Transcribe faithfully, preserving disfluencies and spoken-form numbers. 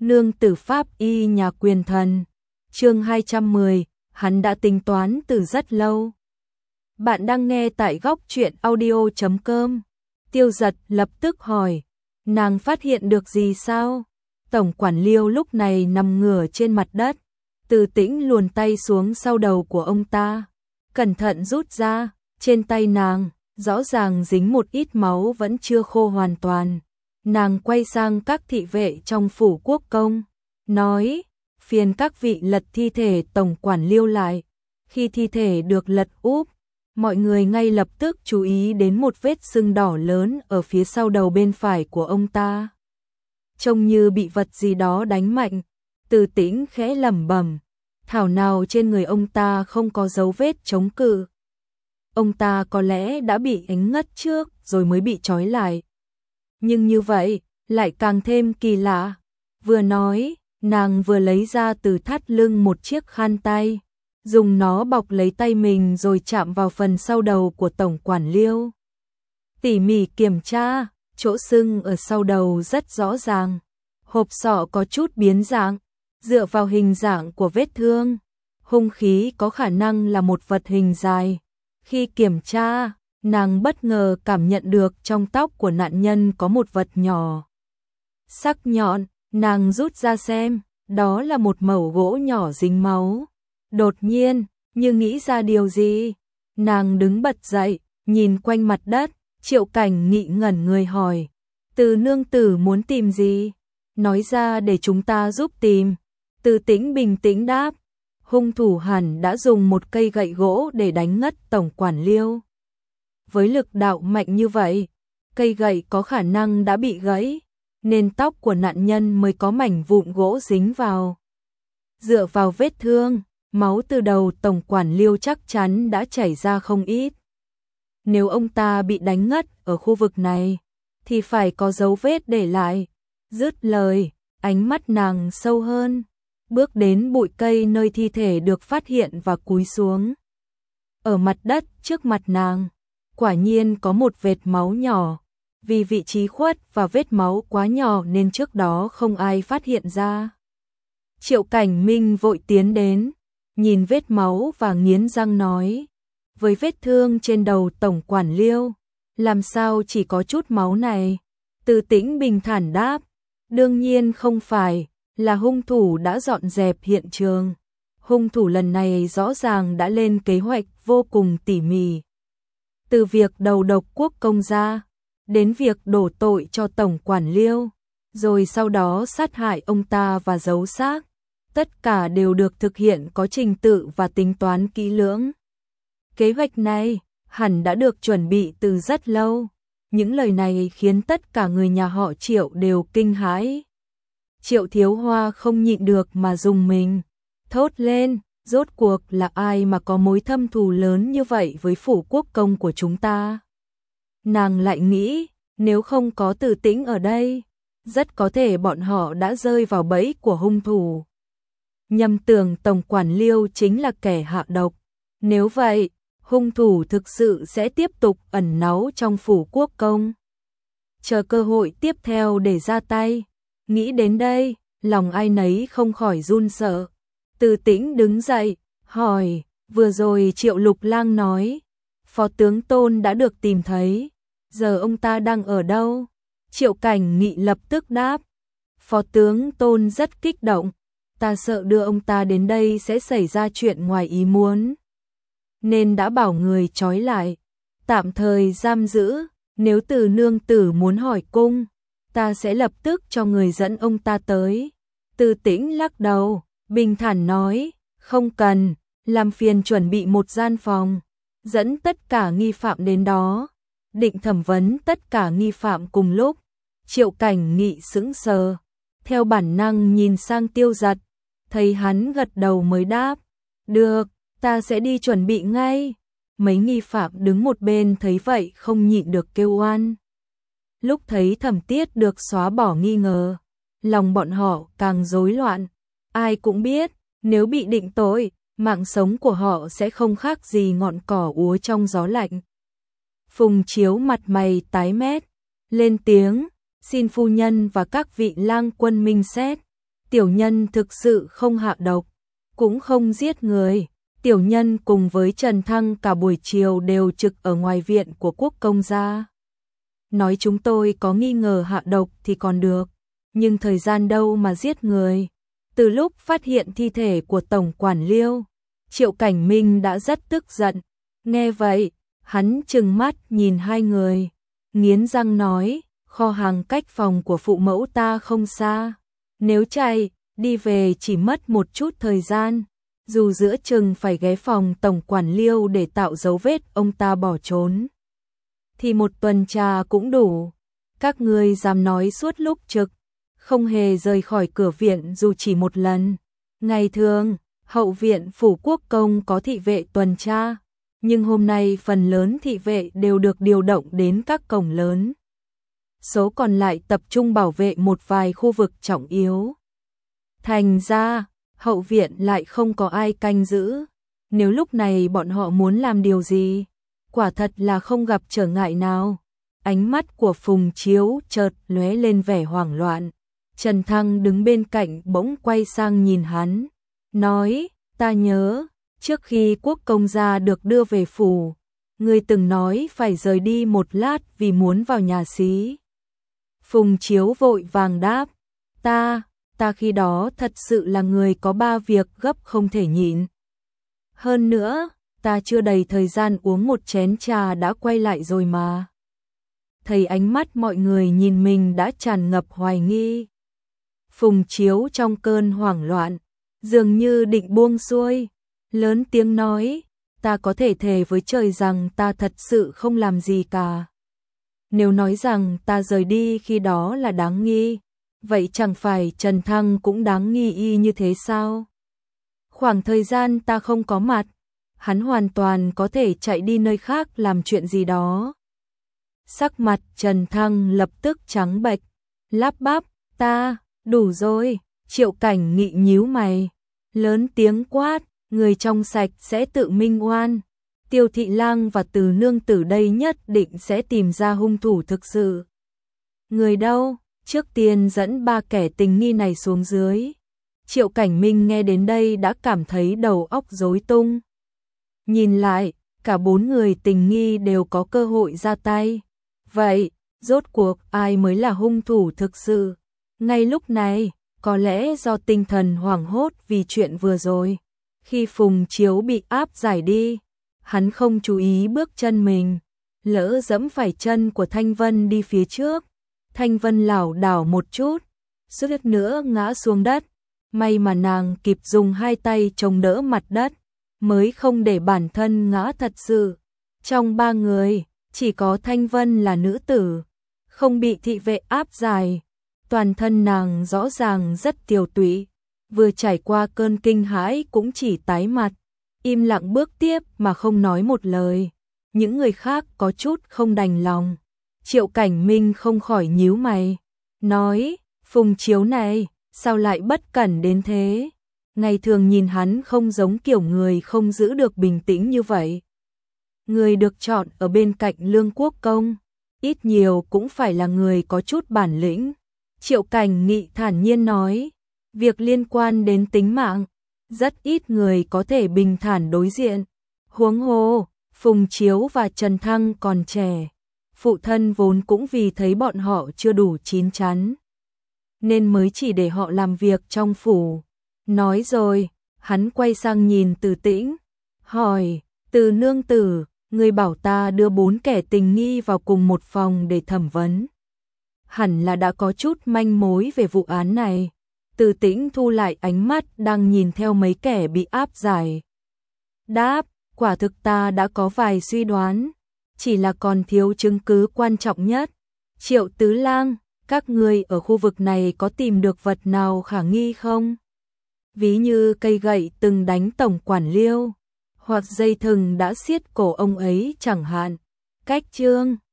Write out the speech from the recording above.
Nương tử pháp y nhà quyền thần. Chương hai trăm mười, hắn đã tính toán từ rất lâu. Bạn đang nghe tại góc truyện audio chấm com. Tiêu Giật lập tức hỏi, nàng phát hiện được gì sao? Tổng quản Liêu lúc này nằm ngửa trên mặt đất, Từ Tĩnh luồn tay xuống sau đầu của ông ta, cẩn thận rút ra, trên tay nàng, rõ ràng dính một ít máu vẫn chưa khô hoàn toàn. Nàng quay sang các thị vệ trong phủ quốc công, nói, phiền các vị lật thi thể tổng quản Liêu lại. Khi thi thể được lật úp, mọi người ngay lập tức chú ý đến một vết sưng đỏ lớn ở phía sau đầu bên phải của ông ta. Trông như bị vật gì đó đánh mạnh, Từ Tĩnh khẽ lẩm bẩm, thảo nào trên người ông ta không có dấu vết chống cự. Ông ta có lẽ đã bị đánh ngất trước rồi mới bị trói lại. Nhưng như vậy, lại càng thêm kỳ lạ. Vừa nói, nàng vừa lấy ra từ thắt lưng một chiếc khăn tay, dùng nó bọc lấy tay mình rồi chạm vào phần sau đầu của tổng quản Liêu. Tỉ mỉ kiểm tra, chỗ sưng ở sau đầu rất rõ ràng. Hộp sọ có chút biến dạng, dựa vào hình dạng của vết thương. Hung khí có khả năng là một vật hình dài. Khi kiểm tra, nàng bất ngờ cảm nhận được trong tóc của nạn nhân có một vật nhỏ. Sắc nhọn, nàng rút ra xem, đó là một mẩu gỗ nhỏ dính máu. Đột nhiên, như nghĩ ra điều gì, nàng đứng bật dậy, nhìn quanh mặt đất, Triệu Cảnh Nghị ngẩn người hỏi, Từ nương tử muốn tìm gì? Nói ra để chúng ta giúp tìm. Từ Tĩnh bình tĩnh đáp, hung thủ hẳn đã dùng một cây gậy gỗ để đánh ngất tổng quản Liêu. Với lực đạo mạnh như vậy, cây gậy có khả năng đã bị gãy, nên tóc của nạn nhân mới có mảnh vụn gỗ dính vào. Dựa vào vết thương, máu từ đầu tổng quản Liêu chắc chắn đã chảy ra không ít. Nếu ông ta bị đánh ngất ở khu vực này, thì phải có dấu vết để lại. Dứt lời, ánh mắt nàng sâu hơn, bước đến bụi cây nơi thi thể được phát hiện và cúi xuống. Ở mặt đất trước mặt nàng, quả nhiên có một vệt máu nhỏ. Vì vị trí khuất và vết máu quá nhỏ nên trước đó không ai phát hiện ra. Triệu Cảnh Minh vội tiến đến, nhìn vết máu và nghiến răng nói, với vết thương trên đầu tổng quản Liêu, làm sao chỉ có chút máu này? Từ Tĩnh bình thản đáp, đương nhiên không phải, là hung thủ đã dọn dẹp hiện trường. Hung thủ lần này rõ ràng đã lên kế hoạch vô cùng tỉ mỉ. Từ việc đầu độc quốc công ra, đến việc đổ tội cho tổng quản Liêu, rồi sau đó sát hại ông ta và giấu xác. Tất cả đều được thực hiện có trình tự và tính toán kỹ lưỡng. Kế hoạch này hẳn đã được chuẩn bị từ rất lâu. Những lời này khiến tất cả người nhà họ Triệu đều kinh hãi. Triệu Thiếu Hoa không nhịn được mà rùng mình, thốt lên, rốt cuộc là ai mà có mối thâm thù lớn như vậy với phủ quốc công của chúng ta? Nàng lại nghĩ, nếu không có Từ Tĩnh ở đây, rất có thể bọn họ đã rơi vào bẫy của hung thủ. Nhầm tưởng tổng quản Liêu chính là kẻ hạ độc. Nếu vậy, hung thủ thực sự sẽ tiếp tục ẩn náu trong phủ quốc công, chờ cơ hội tiếp theo để ra tay. Nghĩ đến đây, lòng ai nấy không khỏi run sợ. Từ Tĩnh đứng dậy, hỏi, vừa rồi Triệu Lục Lang nói, Phó tướng Tôn đã được tìm thấy, giờ ông ta đang ở đâu? Triệu Cảnh Nghị lập tức đáp, Phó tướng Tôn rất kích động, ta sợ đưa ông ta đến đây sẽ xảy ra chuyện ngoài ý muốn, nên đã bảo người trói lại, tạm thời giam giữ. Nếu Từ nương tử muốn hỏi cung, ta sẽ lập tức cho người dẫn ông ta tới. Từ Tĩnh lắc đầu, bình thản nói, không cần, làm phiền chuẩn bị một gian phòng, dẫn tất cả nghi phạm đến đó, định thẩm vấn tất cả nghi phạm cùng lúc. Triệu Cảnh Nghị sững sờ, theo bản năng nhìn sang Tiêu Giật, thấy hắn gật đầu mới đáp, được, ta sẽ đi chuẩn bị ngay. Mấy nghi phạm đứng một bên thấy vậy không nhịn được kêu oan. Lúc thấy Thẩm Tiết được xóa bỏ nghi ngờ, lòng bọn họ càng rối loạn. Ai cũng biết, nếu bị định tội, mạng sống của họ sẽ không khác gì ngọn cỏ úa trong gió lạnh. Phùng Chiếu mặt mày tái mét, lên tiếng, xin phu nhân và các vị lang quân minh xét. tiểu nhân thực sự không hạ độc, cũng không giết người. Tiểu nhân cùng với Trần Thăng cả buổi chiều đều trực ở ngoài viện của Quốc công gia. Nói chúng tôi có nghi ngờ hạ độc thì còn được, nhưng thời gian đâu mà giết người. Từ lúc phát hiện thi thể của Tổng quản Liêu, Triệu Cảnh Minh đã rất tức giận. Nghe vậy, hắn trừng mắt nhìn hai người, nghiến răng nói, kho hàng cách phòng của phụ mẫu ta không xa. Nếu chạy, đi về chỉ mất một chút thời gian. Dù giữa chừng phải ghé phòng Tổng quản Liêu để tạo dấu vết ông ta bỏ trốn, thì một tuần trà cũng đủ. Các ngươi dám nói suốt lúc trực, không hề rời khỏi cửa viện dù chỉ một lần. Ngày thường, hậu viện phủ quốc công có thị vệ tuần tra, nhưng hôm nay phần lớn thị vệ đều được điều động đến các cổng lớn. Số còn lại tập trung bảo vệ một vài khu vực trọng yếu. Thành ra, hậu viện lại không có ai canh giữ. Nếu lúc này bọn họ muốn làm điều gì, quả thật là không gặp trở ngại nào. Ánh mắt của Phùng Chiếu chợt lóe lên vẻ hoảng loạn. Trần Thăng đứng bên cạnh bỗng quay sang nhìn hắn, nói, ta nhớ, trước khi Quốc công gia được đưa về phủ, ngươi từng nói phải rời đi một lát vì muốn vào nhà xí. Phùng Chiếu vội vàng đáp, ta, ta khi đó thật sự là người có ba việc gấp không thể nhịn. Hơn nữa, ta chưa đầy thời gian uống một chén trà đã quay lại rồi mà. Thấy ánh mắt mọi người nhìn mình đã tràn ngập hoài nghi. Phùng Chiếu trong cơn hoảng loạn, dường như định buông xuôi, lớn tiếng nói, ta có thể thề với trời rằng ta thật sự không làm gì cả. Nếu nói rằng ta rời đi khi đó là đáng nghi, vậy chẳng phải Trần Thăng cũng đáng nghi y như thế sao? Khoảng thời gian ta không có mặt, hắn hoàn toàn có thể chạy đi nơi khác làm chuyện gì đó. Sắc mặt Trần Thăng lập tức trắng bệch, lắp bắp, ta, đủ rồi. Triệu Cảnh Nghị nhíu mày, lớn tiếng quát, người trong sạch sẽ tự minh oan. Tiêu Thị Lang và Từ Nương Tử đây nhất định sẽ tìm ra hung thủ thực sự. Người đâu? Trước tiên dẫn ba kẻ tình nghi này xuống dưới. Triệu Cảnh Minh nghe đến đây đã cảm thấy đầu óc rối tung. Nhìn lại, cả bốn người tình nghi đều có cơ hội ra tay. Vậy, rốt cuộc ai mới là hung thủ thực sự? Ngay lúc này, có lẽ do tinh thần hoảng hốt vì chuyện vừa rồi, khi Phùng Chiếu bị áp giải đi, hắn không chú ý bước chân mình, lỡ dẫm phải chân của Thanh Vân đi phía trước. Thanh Vân lảo đảo một chút, suýt nữa ngã xuống đất. May mà nàng kịp dùng hai tay chống đỡ mặt đất, mới không để bản thân ngã thật sự. Trong ba người, chỉ có Thanh Vân là nữ tử, không bị thị vệ áp giải. Toàn thân nàng rõ ràng rất tiều tụy, vừa trải qua cơn kinh hãi cũng chỉ tái mặt, im lặng bước tiếp mà không nói một lời. Những người khác có chút không đành lòng. Triệu Cảnh Minh không khỏi nhíu mày, nói, Phùng Chiếu này, sao lại bất cẩn đến thế? Ngày thường nhìn hắn không giống kiểu người không giữ được bình tĩnh như vậy. Người được chọn ở bên cạnh Lương Quốc Công, ít nhiều cũng phải là người có chút bản lĩnh. Triệu Cảnh Nghị thản nhiên nói, việc liên quan đến tính mạng, rất ít người có thể bình thản đối diện. Huống hồ, Phùng Chiếu và Trần Thăng còn trẻ, phụ thân vốn cũng vì thấy bọn họ chưa đủ chín chắn, nên mới chỉ để họ làm việc trong phủ. Nói rồi, hắn quay sang nhìn Từ Tĩnh, hỏi, Từ Nương Tử, người bảo ta đưa bốn kẻ tình nghi vào cùng một phòng để thẩm vấn. Hẳn là đã có chút manh mối về vụ án này. Từ Tĩnh thu lại ánh mắt đang nhìn theo mấy kẻ bị áp giải. Đáp, quả thực ta đã có vài suy đoán, chỉ là còn thiếu chứng cứ quan trọng nhất. Triệu Tứ Lang, các ngươi ở khu vực này có tìm được vật nào khả nghi không? Ví như cây gậy từng đánh Tổng quản Liêu, hoặc dây thừng đã siết cổ ông ấy chẳng hạn. Cách chương